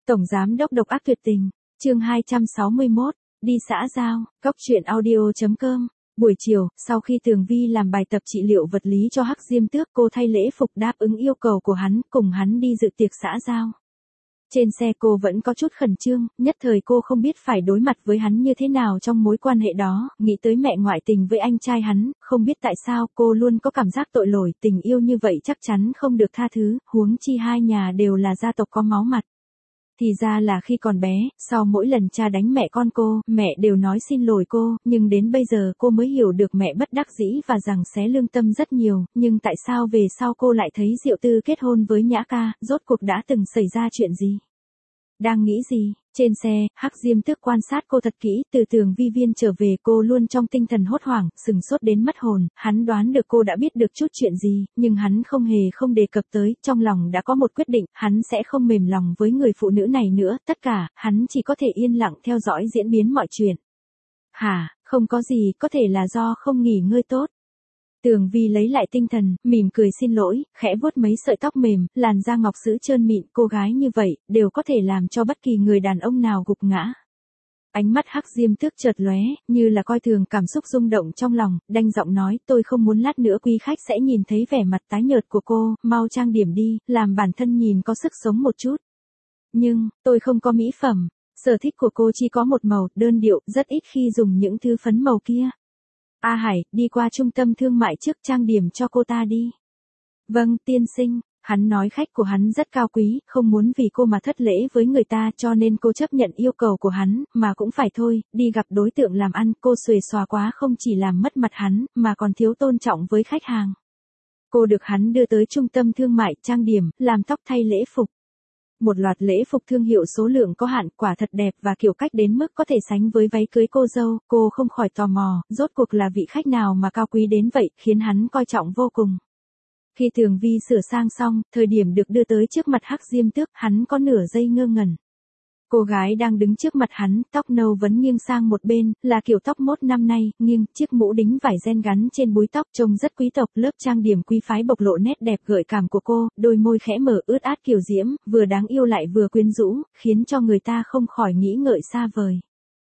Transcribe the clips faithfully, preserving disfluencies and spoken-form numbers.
Tổng giám đốc độc ác tuyệt tình, chương hai trăm sáu mươi mốt, đi xã giao, cóc truyện audio chấm com. Buổi chiều, sau khi Tường Vi làm bài tập trị liệu vật lý cho Hắc Diêm Tước, cô thay lễ phục đáp ứng yêu cầu của hắn, cùng hắn đi dự tiệc xã giao. Trên xe cô vẫn có chút khẩn trương, nhất thời cô không biết phải đối mặt với hắn như thế nào trong mối quan hệ đó, nghĩ tới mẹ ngoại tình với anh trai hắn, không biết tại sao cô luôn có cảm giác tội lỗi, tình yêu như vậy chắc chắn không được tha thứ, huống chi hai nhà đều là gia tộc có máu mặt. Thì ra là khi còn bé, sau mỗi lần cha đánh mẹ con cô, mẹ đều nói xin lỗi cô, nhưng đến bây giờ cô mới hiểu được mẹ bất đắc dĩ và rằng xé lương tâm rất nhiều, nhưng tại sao về sau cô lại thấy Diệu Tư kết hôn với Nhã Ca, rốt cuộc đã từng xảy ra chuyện gì? Đang nghĩ gì? Trên xe, Hắc Diêm Tước quan sát cô thật kỹ, từ Tường Vi viên trở về cô luôn trong tinh thần hốt hoảng, sừng sốt đến mất hồn, hắn đoán được cô đã biết được chút chuyện gì, nhưng hắn không hề không đề cập tới, trong lòng đã có một quyết định, hắn sẽ không mềm lòng với người phụ nữ này nữa, tất cả, hắn chỉ có thể yên lặng theo dõi diễn biến mọi chuyện. Hả, không có gì, có thể là do không nghỉ ngơi tốt. Tường Vi lấy lại tinh thần, mỉm cười xin lỗi, khẽ vuốt mấy sợi tóc mềm, làn da ngọc sữa trơn mịn, cô gái như vậy, đều có thể làm cho bất kỳ người đàn ông nào gục ngã. Ánh mắt Hắc Diêm Tước chợt lóe, như là coi thường cảm xúc rung động trong lòng, đanh giọng nói, tôi không muốn lát nữa quý khách sẽ nhìn thấy vẻ mặt tái nhợt của cô, mau trang điểm đi, làm bản thân nhìn có sức sống một chút. Nhưng, tôi không có mỹ phẩm, sở thích của cô chỉ có một màu, đơn điệu, rất ít khi dùng những thứ phấn màu kia. A Hải, đi qua trung tâm thương mại trước trang điểm cho cô ta đi. Vâng, tiên sinh, hắn nói khách của hắn rất cao quý, không muốn vì cô mà thất lễ với người ta cho nên cô chấp nhận yêu cầu của hắn, mà cũng phải thôi, đi gặp đối tượng làm ăn, cô xuề xòa quá không chỉ làm mất mặt hắn, mà còn thiếu tôn trọng với khách hàng. Cô được hắn đưa tới trung tâm thương mại, trang điểm, làm tóc thay lễ phục. Một loạt lễ phục thương hiệu số lượng có hạn, quả thật đẹp và kiểu cách đến mức có thể sánh với váy cưới cô dâu, cô không khỏi tò mò, rốt cuộc là vị khách nào mà cao quý đến vậy, khiến hắn coi trọng vô cùng. Khi Tường Vi sửa sang xong, thời điểm được đưa tới trước mặt Hắc Diêm Tước, hắn có nửa giây ngơ ngẩn. Cô gái đang đứng trước mặt hắn, tóc nâu vấn nghiêng sang một bên, là kiểu tóc mốt năm nay, nghiêng, chiếc mũ đính vải ren gắn trên búi tóc trông rất quý tộc, lớp trang điểm quý phái bộc lộ nét đẹp gợi cảm của cô, đôi môi khẽ mở ướt át kiều diễm, vừa đáng yêu lại vừa quyến rũ, khiến cho người ta không khỏi nghĩ ngợi xa vời.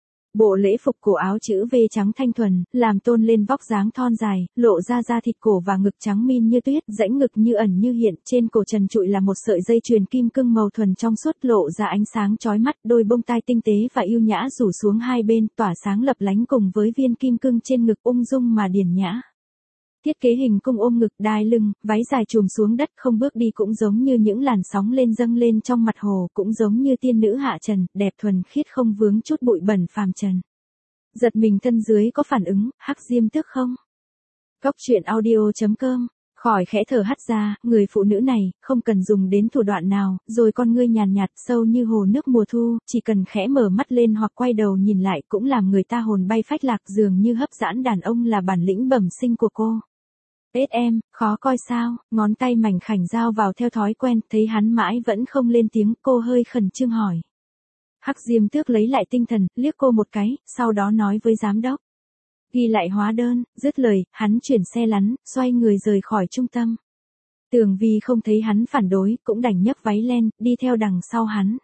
Bộ lễ phục cổ áo chữ V trắng thanh thuần, làm tôn lên vóc dáng thon dài, lộ ra da thịt cổ và ngực trắng min như tuyết, rãnh ngực như ẩn như hiện, trên cổ trần trụi là một sợi dây chuyền kim cương màu thuần trong suốt lộ ra ánh sáng chói mắt, đôi bông tai tinh tế và yêu nhã rủ xuống hai bên, tỏa sáng lập lánh cùng với viên kim cương trên ngực ung dung mà điển nhã. Thiết kế hình cung ôm ngực đai lưng, váy dài trùm xuống đất không bước đi cũng giống như những làn sóng lên dâng lên trong mặt hồ, cũng giống như tiên nữ hạ trần, đẹp thuần khiết không vướng chút bụi bẩn phàm trần. Giật mình thân dưới có phản ứng, Hắc Diêm Tước không? Cóc truyện audio chấm com, khỏi khẽ thở hắt ra, người phụ nữ này, không cần dùng đến thủ đoạn nào, rồi con ngươi nhàn nhạt, sâu như hồ nước mùa thu, chỉ cần khẽ mở mắt lên hoặc quay đầu nhìn lại cũng làm người ta hồn bay phách lạc, dường như hấp dẫn đàn ông là bản lĩnh bẩm sinh của cô. Ết em, khó coi sao, ngón tay mảnh khảnh dao vào theo thói quen, thấy hắn mãi vẫn không lên tiếng, cô hơi khẩn trương hỏi. Hắc Diêm Tước lấy lại tinh thần, liếc cô một cái, sau đó nói với giám đốc. Ghi lại hóa đơn, dứt lời, hắn chuyển xe lăn, xoay người rời khỏi trung tâm. Tường Vi không thấy hắn phản đối, cũng đành nhấc váy lên, đi theo đằng sau hắn.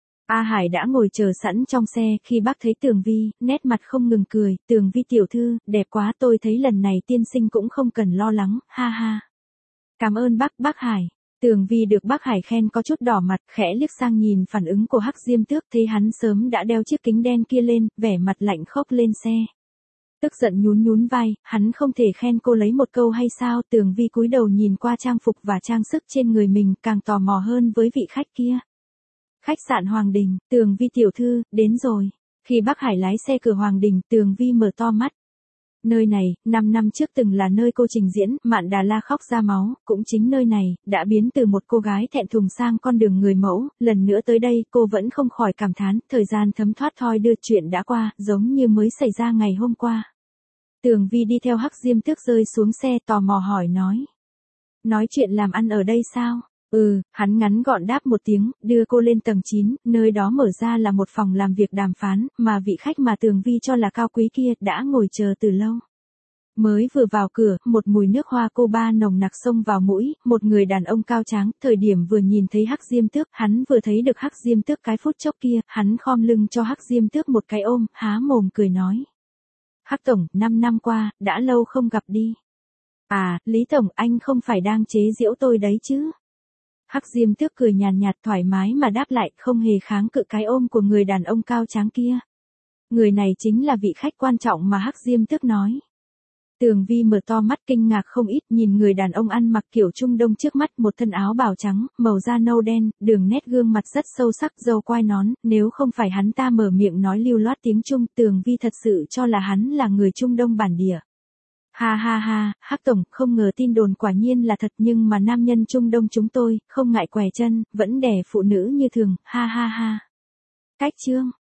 A Hải đã ngồi chờ sẵn trong xe, khi bác thấy Tường Vi, nét mặt không ngừng cười, Tường Vi tiểu thư, đẹp quá, tôi thấy lần này tiên sinh cũng không cần lo lắng, ha ha. Cảm ơn bác, bác Hải. Tường Vi được bác Hải khen có chút đỏ mặt, khẽ liếc sang nhìn phản ứng của Hắc Diêm Tước, thấy hắn sớm đã đeo chiếc kính đen kia lên, vẻ mặt lạnh khốc lên xe. Tức giận nhún nhún vai, hắn không thể khen cô lấy một câu hay sao, Tường Vi cúi đầu nhìn qua trang phục và trang sức trên người mình, càng tò mò hơn với vị khách kia. Khách sạn Hoàng Đình, Tường Vi tiểu thư, đến rồi. Khi bác Hải lái xe cửa Hoàng Đình, Tường Vi mở to mắt. Nơi này, năm năm trước từng là nơi cô trình diễn, Mạn Đà La khóc ra máu, cũng chính nơi này, đã biến từ một cô gái thẹn thùng sang con đường người mẫu, lần nữa tới đây, cô vẫn không khỏi cảm thán, thời gian thấm thoát thoi đưa, chuyện đã qua, giống như mới xảy ra ngày hôm qua. Tường Vi đi theo Hắc Diêm Tước rơi xuống xe, tò mò hỏi nói. Nói chuyện làm ăn ở đây sao? Ừ, hắn ngắn gọn đáp một tiếng, đưa cô lên tầng chín, nơi đó mở ra là một phòng làm việc đàm phán, mà vị khách mà Tường Vi cho là cao quý kia đã ngồi chờ từ lâu. Mới vừa vào cửa, một mùi nước hoa Cuba nồng nặc xông vào mũi, một người đàn ông cao tráng, thời điểm vừa nhìn thấy Hắc Diêm Tước, hắn vừa thấy được Hắc Diêm Tước cái phút chốc kia, hắn khom lưng cho Hắc Diêm Tước một cái ôm, há mồm cười nói. Hắc Tổng, năm năm qua, đã lâu không gặp đi. À, Lý Tổng, anh không phải đang chế giễu tôi đấy chứ? Hắc Diêm Tước cười nhàn nhạt thoải mái mà đáp lại, không hề kháng cự cái ôm của người đàn ông cao tráng kia. Người này chính là vị khách quan trọng mà Hắc Diêm Tước nói. Tường Vi mở to mắt kinh ngạc không ít, nhìn người đàn ông ăn mặc kiểu Trung Đông trước mắt, một thân áo bào trắng, màu da nâu đen, đường nét gương mặt rất sâu sắc, râu quai nón, nếu không phải hắn ta mở miệng nói lưu loát tiếng Trung, Tường Vi thật sự cho là hắn là người Trung Đông bản địa. Ha ha ha, Hắc Tổng, không ngờ tin đồn quả nhiên là thật, nhưng mà nam nhân Trung Đông chúng tôi, không ngại què chân, vẫn đẻ phụ nữ như thường, ha ha ha. Cách chương